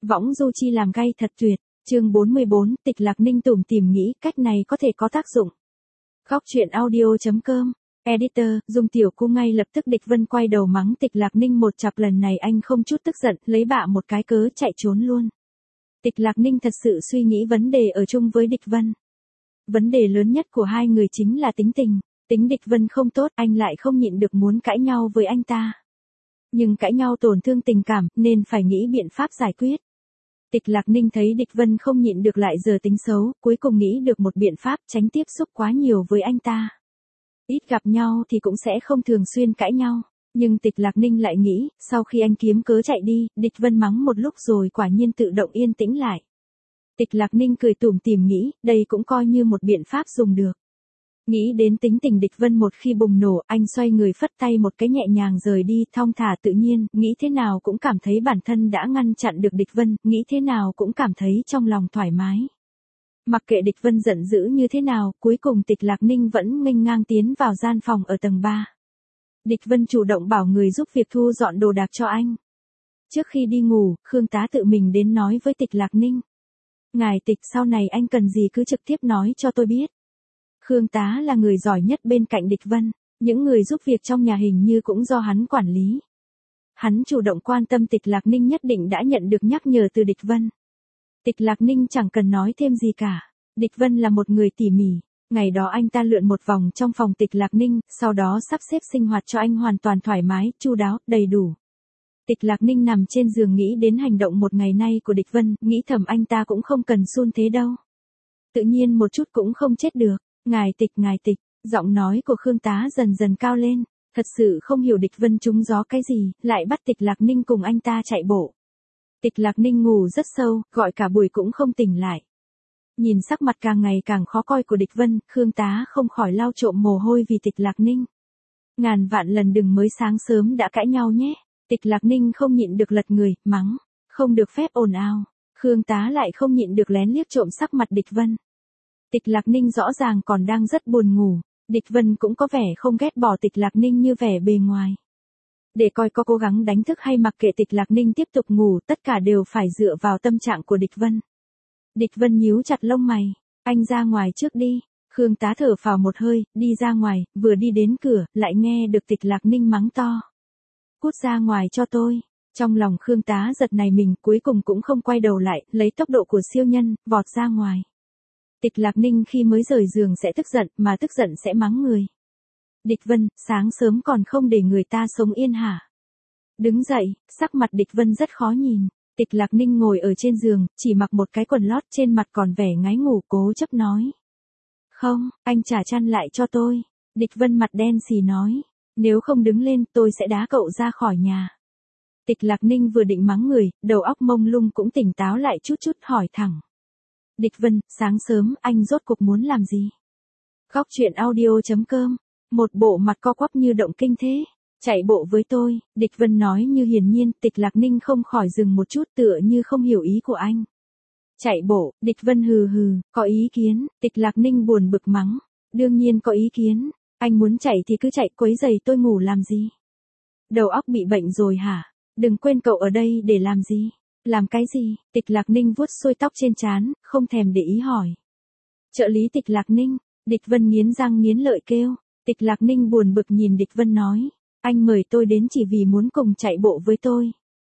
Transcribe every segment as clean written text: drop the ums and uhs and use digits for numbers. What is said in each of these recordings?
Võng du chi làm gay thật tuyệt. Chương 44, Tịch Lạc Ninh tủm tỉm nghĩ cách này có thể có tác dụng. Góc truyện audio.com. Editor, Dung Tiểu Cu ngay lập tức Địch Vân quay đầu mắng Tịch Lạc Ninh một chặp, lần này anh không chút tức giận, lấy bạ một cái cớ chạy trốn luôn. Tịch Lạc Ninh thật sự suy nghĩ vấn đề ở chung với Địch Vân. Vấn đề lớn nhất của hai người chính là tính tình. Tính Địch Vân không tốt, anh lại không nhịn được muốn cãi nhau với anh ta. Nhưng cãi nhau tổn thương tình cảm, nên phải nghĩ biện pháp giải quyết. Tịch Lạc Ninh thấy Địch Vân không nhịn được lại giờ tính xấu, cuối cùng nghĩ được một biện pháp tránh tiếp xúc quá nhiều với anh ta. Ít gặp nhau thì cũng sẽ không thường xuyên cãi nhau. Nhưng Tịch Lạc Ninh lại nghĩ, sau khi anh kiếm cớ chạy đi, Địch Vân mắng một lúc rồi quả nhiên tự động yên tĩnh lại. Tịch Lạc Ninh cười tủm tỉm nghĩ, đây cũng coi như một biện pháp dùng được. Nghĩ đến tính tình Địch Vân một khi bùng nổ, anh xoay người phất tay một cái nhẹ nhàng rời đi, thong thả tự nhiên, nghĩ thế nào cũng cảm thấy bản thân đã ngăn chặn được Địch Vân, nghĩ thế nào cũng cảm thấy trong lòng thoải mái. Mặc kệ Địch Vân giận dữ như thế nào, cuối cùng Tịch Lạc Ninh vẫn nghênh ngang tiến vào gian phòng ở tầng 3. Địch Vân chủ động bảo người giúp việc thu dọn đồ đạc cho anh. Trước khi đi ngủ, Khương Tá tự mình đến nói với Tịch Lạc Ninh. Ngài Tịch, sau này anh cần gì cứ trực tiếp nói cho tôi biết. Khương Tá là người giỏi nhất bên cạnh Địch Vân, những người giúp việc trong nhà hình như cũng do hắn quản lý. Hắn chủ động quan tâm Tịch Lạc Ninh nhất định đã nhận được nhắc nhở từ Địch Vân. Tịch Lạc Ninh chẳng cần nói thêm gì cả. Địch Vân là một người tỉ mỉ. Ngày đó anh ta lượn một vòng trong phòng Tịch Lạc Ninh, sau đó sắp xếp sinh hoạt cho anh hoàn toàn thoải mái, chu đáo, đầy đủ. Tịch Lạc Ninh nằm trên giường nghĩ đến hành động một ngày nay của Địch Vân, nghĩ thầm anh ta cũng không cần xun thế đâu. Tự nhiên một chút cũng không chết được. Ngài Tịch, giọng nói của Khương Tá dần dần cao lên, thật sự không hiểu Địch Vân trúng gió cái gì, lại bắt Tịch Lạc Ninh cùng anh ta chạy bộ. Tịch Lạc Ninh ngủ rất sâu, gọi cả buổi cũng không tỉnh lại. Nhìn sắc mặt càng ngày càng khó coi của Địch Vân, Khương Tá không khỏi lau trộm mồ hôi vì Tịch Lạc Ninh. Ngàn vạn lần đừng mới sáng sớm đã cãi nhau nhé. Tịch Lạc Ninh không nhịn được lật người, mắng, không được phép ồn ào. Khương Tá lại không nhịn được lén liếc trộm sắc mặt Địch Vân. Tịch Lạc Ninh rõ ràng còn đang rất buồn ngủ, Địch Vân cũng có vẻ không ghét bỏ Tịch Lạc Ninh như vẻ bề ngoài. Để coi có cố gắng đánh thức hay mặc kệ Tịch Lạc Ninh tiếp tục ngủ, tất cả đều phải dựa vào tâm trạng của Địch Vân. Địch Vân nhíu chặt lông mày, anh ra ngoài trước đi. Khương Tá thở phào một hơi, đi ra ngoài, vừa đi đến cửa, lại nghe được Tịch Lạc Ninh mắng to. Cút ra ngoài cho tôi. Trong lòng Khương Tá giật nảy mình, cuối cùng cũng không quay đầu lại, lấy tốc độ của siêu nhân, vọt ra ngoài. Tịch Lạc Ninh khi mới rời giường sẽ tức giận, mà tức giận sẽ mắng người. Địch Vân, sáng sớm còn không để người ta sống yên hả? Đứng dậy, sắc mặt Địch Vân rất khó nhìn. Tịch Lạc Ninh ngồi ở trên giường, chỉ mặc một cái quần lót, trên mặt còn vẻ ngái ngủ, cố chấp nói. Không, anh trả chăn lại cho tôi. Địch Vân mặt đen xì nói. Nếu không đứng lên, tôi sẽ đá cậu ra khỏi nhà. Tịch Lạc Ninh vừa định mắng người, đầu óc mông lung cũng tỉnh táo lại chút hỏi thẳng. Địch Vân, sáng sớm, anh rốt cuộc muốn làm gì? Góc truyện audio.com. Một bộ mặt co quắp như động kinh thế. Chạy bộ với tôi, Địch Vân nói như hiển nhiên, Tịch Lạc Ninh không khỏi dừng một chút, tựa như không hiểu ý của anh. Chạy bộ, Địch Vân hừ hừ, có ý kiến. Tịch Lạc Ninh buồn bực mắng. Đương nhiên có ý kiến, anh muốn chạy thì cứ chạy, quấy giày tôi ngủ làm gì? Đầu óc bị bệnh rồi hả? Đừng quên cậu ở đây để làm gì? Làm cái gì? Tịch Lạc Ninh vuốt xuôi tóc trên trán, không thèm để ý hỏi. Trợ lý Tịch Lạc Ninh. Địch Vân nghiến răng nghiến lợi kêu. Tịch Lạc Ninh buồn bực nhìn Địch Vân nói. Anh mời tôi đến chỉ vì muốn cùng chạy bộ với tôi.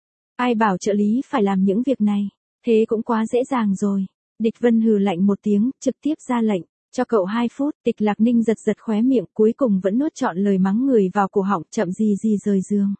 Ai bảo trợ lý phải làm những việc này? Thế cũng quá dễ dàng rồi. Địch Vân hừ lạnh một tiếng, trực tiếp ra lệnh. Cho cậu 2 phút. Tịch Lạc Ninh giật khóe miệng, cuối cùng vẫn nuốt trọn lời mắng người vào cổ họng, chậm gì rời giường.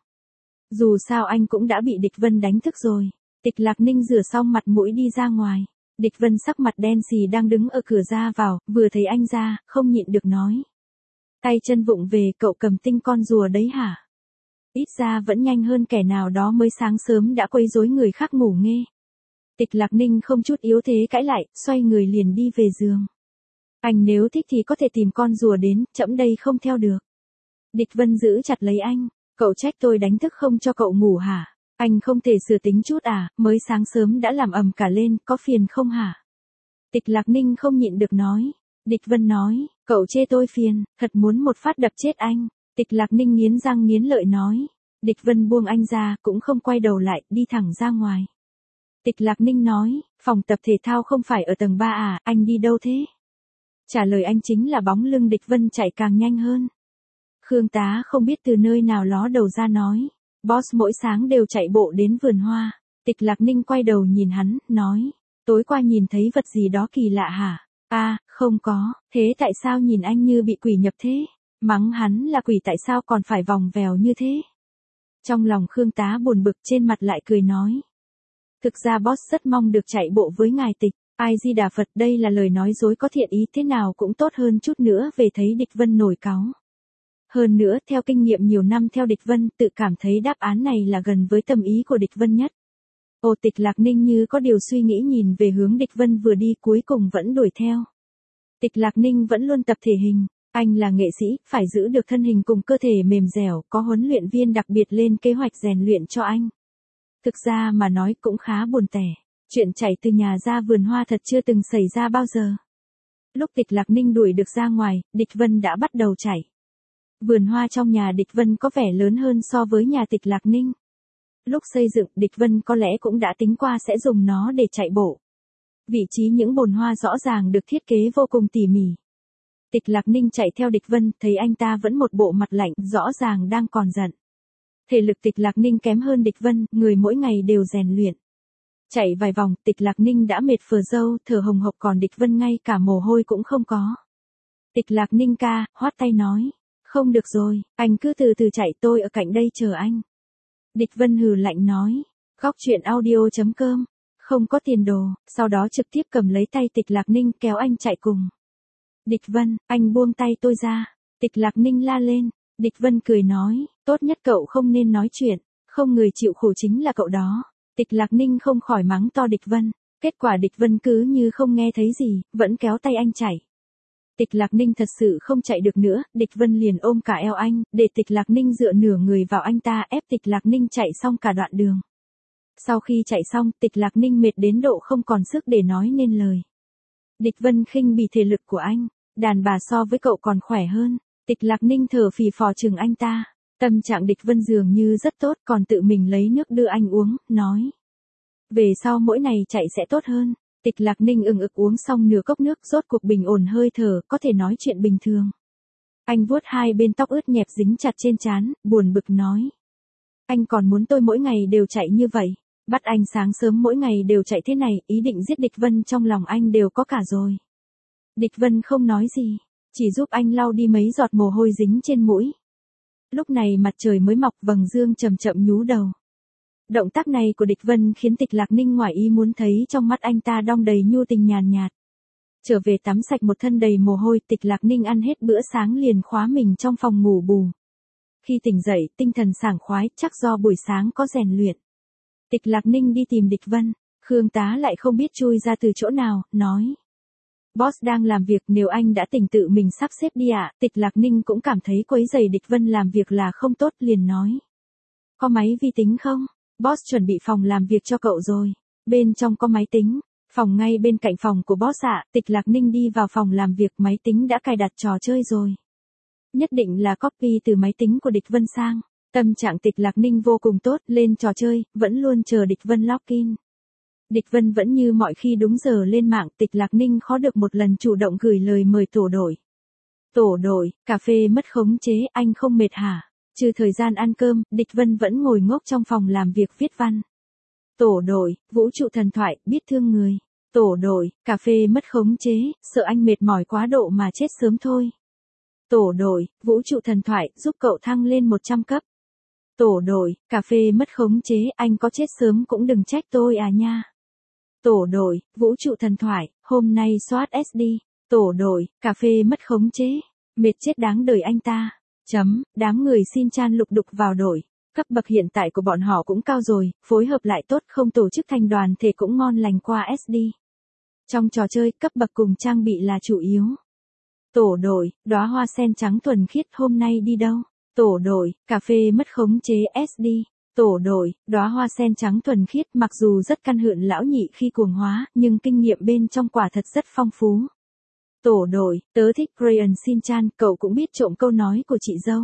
Dù sao anh cũng đã bị Địch Vân đánh thức rồi. Tịch Lạc Ninh rửa xong mặt mũi đi ra ngoài. Địch Vân sắc mặt đen xì đang đứng ở cửa ra vào, vừa thấy anh ra, không nhịn được nói. Tay chân vụng về, cậu cầm tinh con rùa đấy hả? Ít ra vẫn nhanh hơn kẻ nào đó mới sáng sớm đã quấy rối người khác ngủ nghê. Tịch Lạc Ninh không chút yếu thế cãi lại, xoay người liền đi về giường. Anh nếu thích thì có thể tìm con rùa đến, trẫm đây không theo được. Địch Vân giữ chặt lấy anh. Cậu trách tôi đánh thức không cho cậu ngủ hả? Anh không thể sửa tính chút à, mới sáng sớm đã làm ầm cả lên, có phiền không hả? Tịch Lạc Ninh không nhịn được nói. Địch Vân nói, cậu chê tôi phiền, thật muốn một phát đập chết anh. Tịch Lạc Ninh nghiến răng nghiến lợi nói. Địch Vân buông anh ra, cũng không quay đầu lại, đi thẳng ra ngoài. Tịch Lạc Ninh nói, phòng tập thể thao không phải ở tầng 3 à, anh đi đâu thế? Trả lời anh chính là bóng lưng Địch Vân chạy càng nhanh hơn. Khương Tá không biết từ nơi nào ló đầu ra nói, boss mỗi sáng đều chạy bộ đến vườn hoa. Tịch Lạc Ninh quay đầu nhìn hắn, nói, tối qua nhìn thấy vật gì đó kỳ lạ hả? Không có, thế tại sao nhìn anh như bị quỷ nhập thế? Mắng hắn là quỷ tại sao còn phải vòng vèo như thế? Trong lòng Khương Tá buồn bực, trên mặt lại cười nói. Thực ra boss rất mong được chạy bộ với ngài Tịch. Ai Di Đà Phật, đây là lời nói dối có thiện ý, thế nào cũng tốt hơn chút nữa về thấy Địch Vân nổi cáu. Hơn nữa, theo kinh nghiệm nhiều năm theo Địch Vân, tự cảm thấy đáp án này là gần với tâm ý của Địch Vân nhất. Tịch Lạc Ninh như có điều suy nghĩ nhìn về hướng Địch Vân vừa đi, cuối cùng vẫn đuổi theo. Tịch Lạc Ninh vẫn luôn tập thể hình. Anh là nghệ sĩ, phải giữ được thân hình cùng cơ thể mềm dẻo, có huấn luyện viên đặc biệt lên kế hoạch rèn luyện cho anh. Thực ra mà nói cũng khá buồn tẻ. Chuyện chạy từ nhà ra vườn hoa thật chưa từng xảy ra bao giờ. Lúc Tịch Lạc Ninh đuổi được ra ngoài, Địch Vân đã bắt đầu chạy. Vườn hoa trong nhà Địch Vân có vẻ lớn hơn so với nhà Tịch Lạc Ninh. Lúc xây dựng, Địch Vân có lẽ cũng đã tính qua sẽ dùng nó để chạy bộ. Vị trí những bồn hoa rõ ràng được thiết kế vô cùng tỉ mỉ. Tịch Lạc Ninh chạy theo Địch Vân, thấy anh ta vẫn một bộ mặt lạnh, rõ ràng đang còn giận. Thể lực Tịch Lạc Ninh kém hơn Địch Vân, người mỗi ngày đều rèn luyện. Chạy vài vòng, Tịch Lạc Ninh đã mệt phờ râu, thở hồng hộc, còn Địch Vân ngay cả mồ hôi cũng không có. Tịch Lạc Ninh ca, khoát tay nói. Không được rồi, anh cứ từ từ chạy, tôi ở cạnh đây chờ anh. Địch Vân hừ lạnh nói. Góc truyện audio.com. Không có tiền đồ, sau đó trực tiếp cầm lấy tay Tịch Lạc Ninh kéo anh chạy cùng. Địch Vân, anh buông tay tôi ra. Tịch Lạc Ninh la lên. Địch Vân cười nói, tốt nhất cậu không nên nói chuyện, không người chịu khổ chính là cậu đó. Tịch Lạc Ninh không khỏi mắng to Địch Vân. Kết quả Địch Vân cứ như không nghe thấy gì, vẫn kéo tay anh chạy. Tịch Lạc Ninh thật sự không chạy được nữa, Địch Vân liền ôm cả eo anh, để Tịch Lạc Ninh dựa nửa người vào anh ta, ép Tịch Lạc Ninh chạy xong cả đoạn đường. Sau khi chạy xong, Tịch Lạc Ninh mệt đến độ không còn sức để nói nên lời. Địch Vân khinh bỉ thể lực của anh, đàn bà so với cậu còn khỏe hơn. Tịch Lạc Ninh thở phì phò chừng anh ta. Tâm trạng Địch Vân dường như rất tốt, còn tự mình lấy nước đưa anh uống, nói. Về sau mỗi ngày chạy sẽ tốt hơn. Tịch Lạc Ninh ừng ực uống xong nửa cốc nước, rốt cuộc bình ổn hơi thở, có thể nói chuyện bình thường. Anh vuốt hai bên tóc ướt nhẹp dính chặt trên trán, buồn bực nói. Anh còn muốn tôi mỗi ngày đều chạy như vậy. Bắt anh sáng sớm mỗi ngày đều chạy thế này, ý định giết Địch Vân trong lòng anh đều có cả rồi. Địch Vân không nói gì, chỉ giúp anh lau đi mấy giọt mồ hôi dính trên mũi. Lúc này mặt trời mới mọc, vầng dương chậm chậm nhú đầu. Động tác này của Địch Vân khiến Tịch Lạc Ninh ngoài ý muốn thấy trong mắt anh ta đong đầy nhu tình nhàn nhạt. Trở về tắm sạch một thân đầy mồ hôi, Tịch Lạc Ninh ăn hết bữa sáng liền khóa mình trong phòng ngủ bù. Khi tỉnh dậy, tinh thần sảng khoái, chắc do buổi sáng có rèn luyện. Tịch Lạc Ninh đi tìm Địch Vân, Khương Tá lại không biết chui ra từ chỗ nào, nói. Boss đang làm việc, nếu anh đã tỉnh tự mình sắp xếp đi ạ. Tịch Lạc Ninh cũng cảm thấy quấy rầy Địch Vân làm việc là không tốt, liền nói. Có máy vi tính không? Boss chuẩn bị phòng làm việc cho cậu rồi. Bên trong có máy tính. Phòng ngay bên cạnh phòng của boss ạ. Tịch Lạc Ninh đi vào phòng làm việc, máy tính đã cài đặt trò chơi rồi. Nhất định là copy từ máy tính của Địch Vân sang. Tâm trạng Tịch Lạc Ninh vô cùng tốt, lên trò chơi, vẫn luôn chờ Địch Vân login. Địch Vân vẫn như mọi khi đúng giờ lên mạng, Tịch Lạc Ninh khó được một lần chủ động gửi lời mời tổ đội. Tổ đội, cà phê mất khống chế, anh không mệt hả? Trừ thời gian ăn cơm, Địch Vân vẫn ngồi ngốc trong phòng làm việc viết văn. Tổ đội, vũ trụ thần thoại, biết thương người. Tổ đội, cà phê mất khống chế, sợ anh mệt mỏi quá độ mà chết sớm thôi. Tổ đội, vũ trụ thần thoại, giúp cậu thăng lên 100 cấp. Tổ đội, cà phê mất khống chế, anh có chết sớm cũng đừng trách tôi à nha. Tổ đội, vũ trụ thần thoại, hôm nay soát SD. Tổ đội, cà phê mất khống chế, mệt chết đáng đời anh ta. Đám người xin chan lục đục vào đội. Cấp bậc hiện tại của bọn họ cũng cao rồi, phối hợp lại tốt, không tổ chức thành đoàn thể cũng ngon lành qua SD. Trong trò chơi, cấp bậc cùng trang bị là chủ yếu. Tổ đội, đóa hoa sen trắng thuần khiết, hôm nay đi đâu? Tổ đội, cà phê mất khống chế SD. Tổ đội, đóa hoa sen trắng thuần khiết, mặc dù rất căn hượn lão nhị khi cuồng hóa, nhưng kinh nghiệm bên trong quả thật rất phong phú. Tổ đội, tớ thích Crayon Shin-chan, cậu cũng biết trộm câu nói của chị dâu.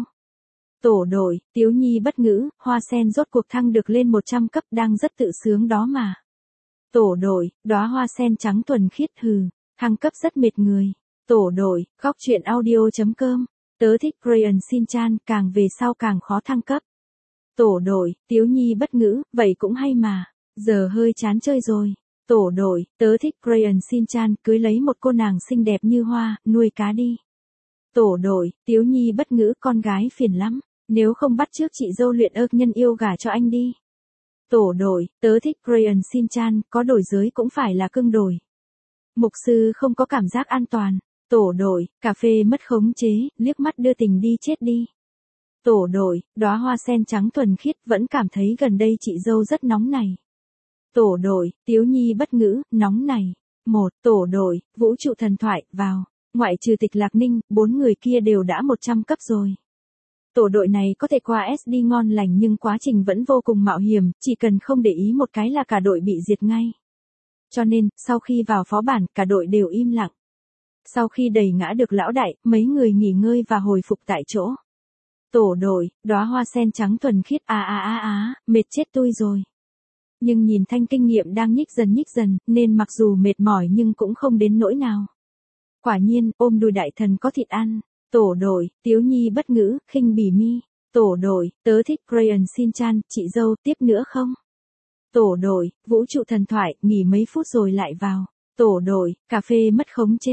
Tổ đội, Tiếu Nhi bất ngữ, hoa sen rốt cuộc thăng được lên 100 cấp, đang rất tự sướng đó mà. Tổ đội, đóa hoa sen trắng thuần khiết hừ, thăng cấp rất mệt người. Tổ đội, góc truyện audio.com, tớ thích Crayon Shin-chan, càng về sau càng khó thăng cấp. Tổ đội, Tiếu Nhi bất ngữ, vậy cũng hay mà, giờ hơi chán chơi rồi. Tổ đội, tớ thích Crayon Shin-chan, cưới lấy một cô nàng xinh đẹp như hoa, nuôi cá đi. Tổ đội, Tiếu Nhi bất ngữ, con gái phiền lắm, nếu không bắt trước chị dâu luyện ơ nhân yêu gả cho anh đi. Tổ đội, tớ thích Crayon Shin-chan, có đổi giới cũng phải là cưng đổi. Mục sư không có cảm giác an toàn. Tổ đội, cà phê mất khống chế, liếc mắt đưa tình đi chết đi. Tổ đội, đóa hoa sen trắng thuần khiết, vẫn cảm thấy gần đây chị dâu rất nóng này. Tổ đội, Tiếu Nhi bất ngữ, nóng này. Tổ đội, vũ trụ thần thoại, vào. Ngoại trừ Tịch Lạc Ninh, 4 người kia đều đã 100 cấp rồi. Tổ đội này có thể qua SD ngon lành nhưng quá trình vẫn vô cùng mạo hiểm, chỉ cần không để ý một cái là cả đội bị diệt ngay. Cho nên, sau khi vào phó bản, cả đội đều im lặng. Sau khi đẩy ngã được lão đại, mấy người nghỉ ngơi và hồi phục tại chỗ. Tổ đội, đóa hoa sen trắng thuần khiết, mệt chết tôi rồi. Nhưng nhìn thanh kinh nghiệm đang nhích dần, nên mặc dù mệt mỏi nhưng cũng không đến nỗi nào. Quả nhiên, ôm đùi đại thần có thịt ăn. Tổ đội, Tiếu Nhi bất ngữ, khinh bỉ mi. Tổ đội, tớ thích Crayon Shin-chan, chị dâu, tiếp nữa không? Tổ đội, vũ trụ thần thoại, nghỉ mấy phút rồi lại vào. Tổ đội, cà phê mất khống chế.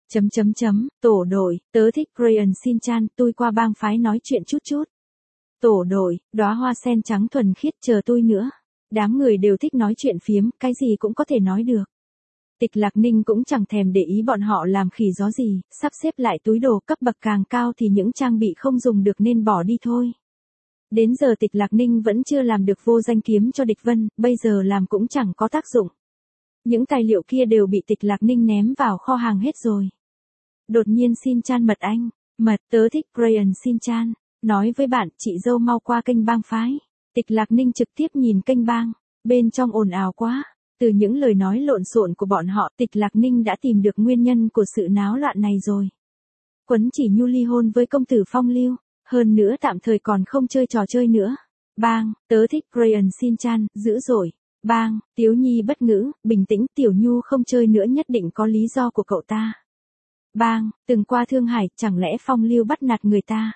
Tổ đội, tớ thích Crayon Shin-chan, tôi qua bang phái nói chuyện chút. Tổ đội, đóa hoa sen trắng thuần khiết, chờ tôi nữa. Đám người đều thích nói chuyện phiếm, cái gì cũng có thể nói được. Tịch Lạc Ninh cũng chẳng thèm để ý bọn họ làm khỉ gió gì, sắp xếp lại túi đồ, cấp bậc càng cao thì những trang bị không dùng được nên bỏ đi thôi. Đến giờ Tịch Lạc Ninh vẫn chưa làm được vô danh kiếm cho địch vân, bây giờ làm cũng chẳng có tác dụng. Những tài liệu kia đều bị Tịch Lạc Ninh ném vào kho hàng hết rồi. Đột nhiên Shin-chan mật anh, tớ thích Crayon Shin-chan, nói với bạn, chị dâu mau qua kênh bang phái. Tịch Lạc Ninh trực tiếp nhìn kênh bang, bên trong ồn ào quá. Từ những lời nói lộn xộn của bọn họ, Tịch Lạc Ninh đã tìm được nguyên nhân của sự náo loạn này rồi. Quấn Chỉ Nhu ly hôn với công tử Phong Lưu, hơn nữa tạm thời còn không chơi trò chơi nữa. Bang, tớ thích Crayon Shin-chan, dữ dội. Bang, Tiếu Nhi bất ngữ, bình tĩnh, Tiểu Nhu không chơi nữa nhất định có lý do của cậu ta. Bang, từng qua Thương Hải, chẳng lẽ Phong Lưu bắt nạt người ta?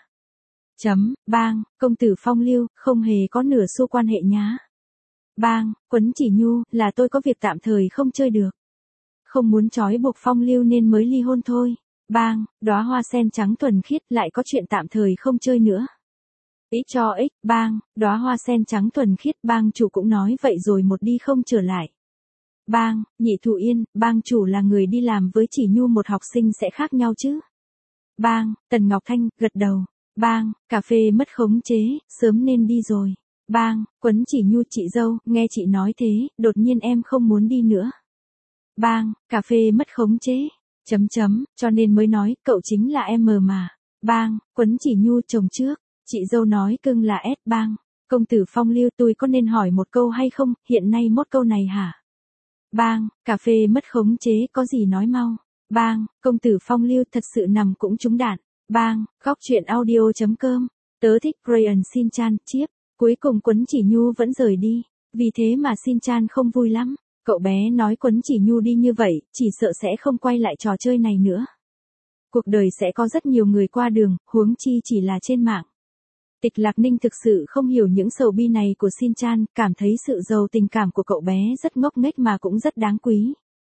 Bang, công tử Phong Lưu, không hề có nửa xu quan hệ nhá. Bang, Quấn Chỉ Nhu, là tôi có việc tạm thời không chơi được. Không muốn trói buộc Phong Lưu nên mới ly hôn thôi. Bang, đóa hoa sen trắng thuần khiết, lại có chuyện tạm thời không chơi nữa. Bang, đóa hoa sen trắng thuần khiết, bang chủ cũng nói vậy rồi một đi không trở lại. Bang, Nhị Thụ Yên, bang chủ là người đi làm với Chỉ Nhu một học sinh sẽ khác nhau chứ. Bang, Tần Ngọc Thanh, gật đầu. Bang, cà phê mất khống chế, sớm nên đi rồi. Bang, Quấn Chỉ Nhu, chị dâu, nghe chị nói thế, đột nhiên em không muốn đi nữa. Bang, cà phê mất khống chế. Cho nên mới nói, cậu chính là em mà. Bang, Quấn Chỉ Nhu, chồng trước, chị dâu nói cưng là S. Bang, công tử Phong Lưu, tôi có nên hỏi một câu hay không, hiện nay mốt câu này hả? Bang, cà phê mất khống chế, có gì nói mau. Bang, công tử Phong Lưu thật sự nằm cũng trúng đạn. Bang, góc truyện audio.com, tớ thích Crayon Shin-chan, chiếp. Cuối cùng Quấn Chỉ Nhu vẫn rời đi, vì thế mà Shin-chan không vui lắm. Cậu bé nói Quấn Chỉ Nhu đi như vậy, chỉ sợ sẽ không quay lại trò chơi này nữa. Cuộc đời sẽ có rất nhiều người qua đường, huống chi chỉ là trên mạng. Tịch Lạc Ninh thực sự không hiểu những sầu bi này của Shin-chan, cảm thấy sự giàu tình cảm của cậu bé rất ngốc nghếch mà cũng rất đáng quý.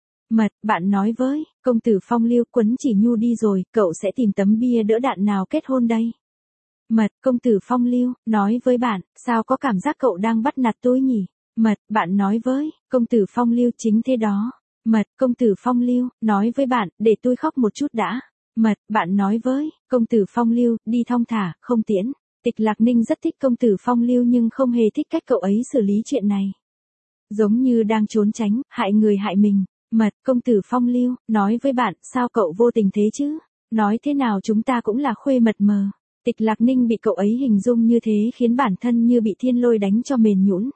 Bạn nói với, công tử Phong Lưu, Quấn Chỉ Nhu đi rồi, cậu sẽ tìm tấm bia đỡ đạn nào kết hôn đây? Công tử Phong Lưu, nói với bạn, sao có cảm giác cậu đang bắt nạt tôi nhỉ? Bạn nói với, công tử Phong Lưu, chính thế đó. Công tử Phong Lưu, nói với bạn, để tôi khóc một chút đã. Bạn nói với, công tử Phong Lưu, đi thong thả, không tiễn. Tịch Lạc Ninh rất thích công tử Phong Lưu nhưng không hề thích cách cậu ấy xử lý chuyện này. Giống như đang trốn tránh, hại người hại mình. Công tử Phong Lưu, nói với bạn, sao cậu vô tình thế chứ? Nói thế nào chúng ta cũng là khuê mật mờ. Tịch Lạc Ninh bị cậu ấy hình dung như thế khiến bản thân như bị thiên lôi đánh cho mềm nhũn.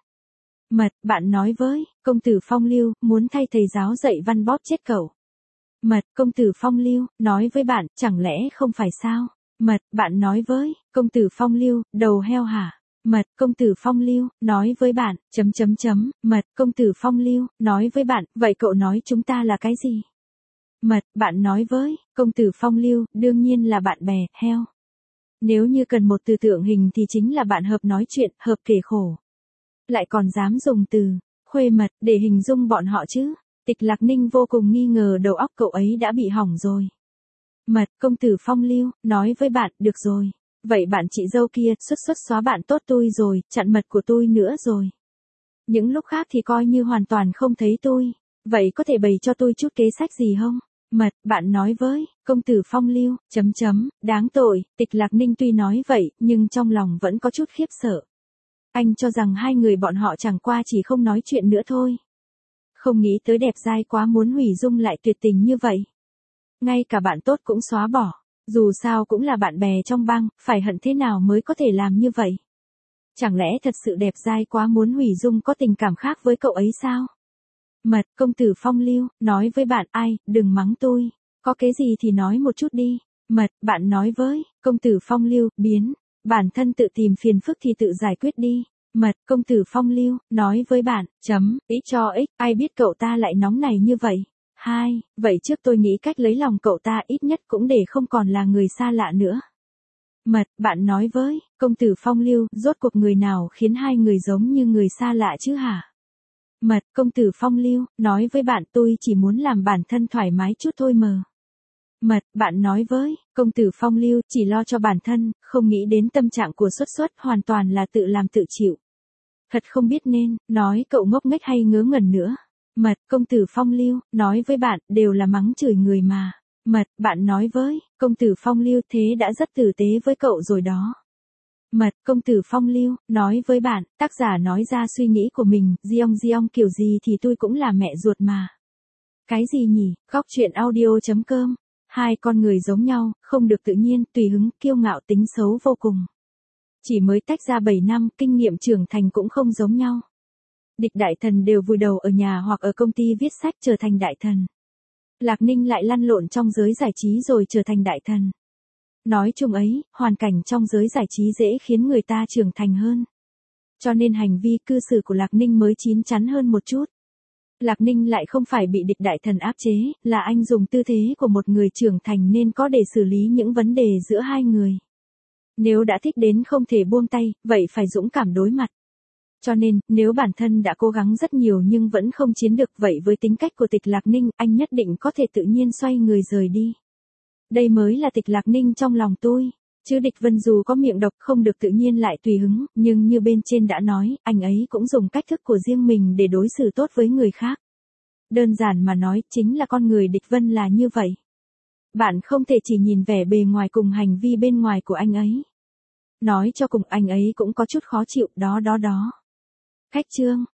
Bạn nói với, công tử Phong Lưu, muốn thay thầy giáo dạy văn bóp chết cậu. Công tử Phong Lưu, nói với bạn, chẳng lẽ không phải sao? Bạn nói với, công tử Phong Lưu, đầu heo hả? Mật, công tử Phong Lưu, nói với bạn, mật, công tử Phong Lưu, nói với bạn, vậy cậu nói chúng ta là cái gì? Mật, bạn nói với, công tử Phong Lưu, đương nhiên là bạn bè, heo. Nếu như cần một từ tượng hình thì chính là bạn hợp nói chuyện, hợp kể khổ. Lại còn dám dùng từ, khuê mật, để hình dung bọn họ chứ. Tịch Lạc Ninh vô cùng nghi ngờ đầu óc cậu ấy đã bị hỏng rồi. Mật, công tử Phong Lưu, nói với bạn, được rồi. Vậy bạn chị dâu kia, xuất xóa bạn tốt tôi rồi, chặn mật của tôi nữa rồi. Những lúc khác thì coi như hoàn toàn không thấy tôi. Vậy có thể bày cho tôi chút kế sách gì không? Mật, bạn nói với, công tử Phong Lưu, đáng tội, Tịch Lạc Ninh tuy nói vậy, nhưng trong lòng vẫn có chút khiếp sợ. Anh cho rằng hai người bọn họ chẳng qua chỉ không nói chuyện nữa thôi. Không nghĩ tới đẹp dai quá muốn hủy dung lại tuyệt tình như vậy. Ngay cả bạn tốt cũng xóa bỏ. Dù sao cũng là bạn bè trong bang, phải hận thế nào mới có thể làm như vậy? Chẳng lẽ thật sự đẹp dai quá muốn hủy dung có tình cảm khác với cậu ấy sao? Mật, công tử Phong Lưu, nói với bạn, ai, đừng mắng tôi. Có cái gì thì nói một chút đi. Mật, bạn nói với, công tử Phong Lưu, biến. Bản thân tự tìm phiền phức thì tự giải quyết đi. Mật, công tử Phong Lưu, nói với bạn, x cho x, ai biết cậu ta lại nóng này như vậy. Vậy trước tôi nghĩ cách lấy lòng cậu ta ít nhất cũng để không còn là người xa lạ nữa. Mật, bạn nói với, công tử Phong Lưu, rốt cuộc người nào khiến hai người giống như người xa lạ chứ hả? Mật, công tử Phong Lưu, nói với bạn tôi chỉ muốn làm bản thân thoải mái chút thôi mờ. Mật, bạn nói với, công tử Phong Lưu, chỉ lo cho bản thân, không nghĩ đến tâm trạng của xuất hoàn toàn là tự làm tự chịu. Thật không biết nên, nói cậu ngốc nghếch hay ngớ ngẩn nữa. Mật, công tử Phong Lưu, nói với bạn, đều là mắng chửi người mà. Mật, bạn nói với, công tử Phong Lưu, thế đã rất tử tế với cậu rồi đó. Mật, công tử Phong Lưu, nói với bạn, tác giả nói ra suy nghĩ của mình, Giong kiểu gì thì tôi cũng là mẹ ruột mà. Cái gì nhỉ, góc chuyện audio.com. Hai con người giống nhau, không được tự nhiên, tùy hứng, kiêu ngạo, tính xấu vô cùng. Chỉ mới tách ra 7 năm, kinh nghiệm trưởng thành cũng không giống nhau. Địch đại thần đều vùi đầu ở nhà hoặc ở công ty viết sách trở thành đại thần. Lạc Ninh lại lăn lộn trong giới giải trí rồi trở thành đại thần. Nói chung ấy, hoàn cảnh trong giới giải trí dễ khiến người ta trưởng thành hơn. Cho nên hành vi cư xử của Lạc Ninh mới chín chắn hơn một chút. Lạc Ninh lại không phải bị địch đại thần áp chế, là anh dùng tư thế của một người trưởng thành nên có để xử lý những vấn đề giữa hai người. Nếu đã thích đến không thể buông tay, vậy phải dũng cảm đối mặt. Cho nên, nếu bản thân đã cố gắng rất nhiều nhưng vẫn không chiến được vậy với tính cách của Tịch Lạc Ninh, anh nhất định có thể tự nhiên xoay người rời đi. Đây mới là Tịch Lạc Ninh trong lòng tôi. Chứ Địch Vân dù có miệng độc không được tự nhiên lại tùy hứng, nhưng như bên trên đã nói, anh ấy cũng dùng cách thức của riêng mình để đối xử tốt với người khác. Đơn giản mà nói, chính là con người Địch Vân là như vậy. Bạn không thể chỉ nhìn vẻ bề ngoài cùng hành vi bên ngoài của anh ấy. Nói cho cùng anh ấy cũng có chút khó chịu, đó. Khách chương.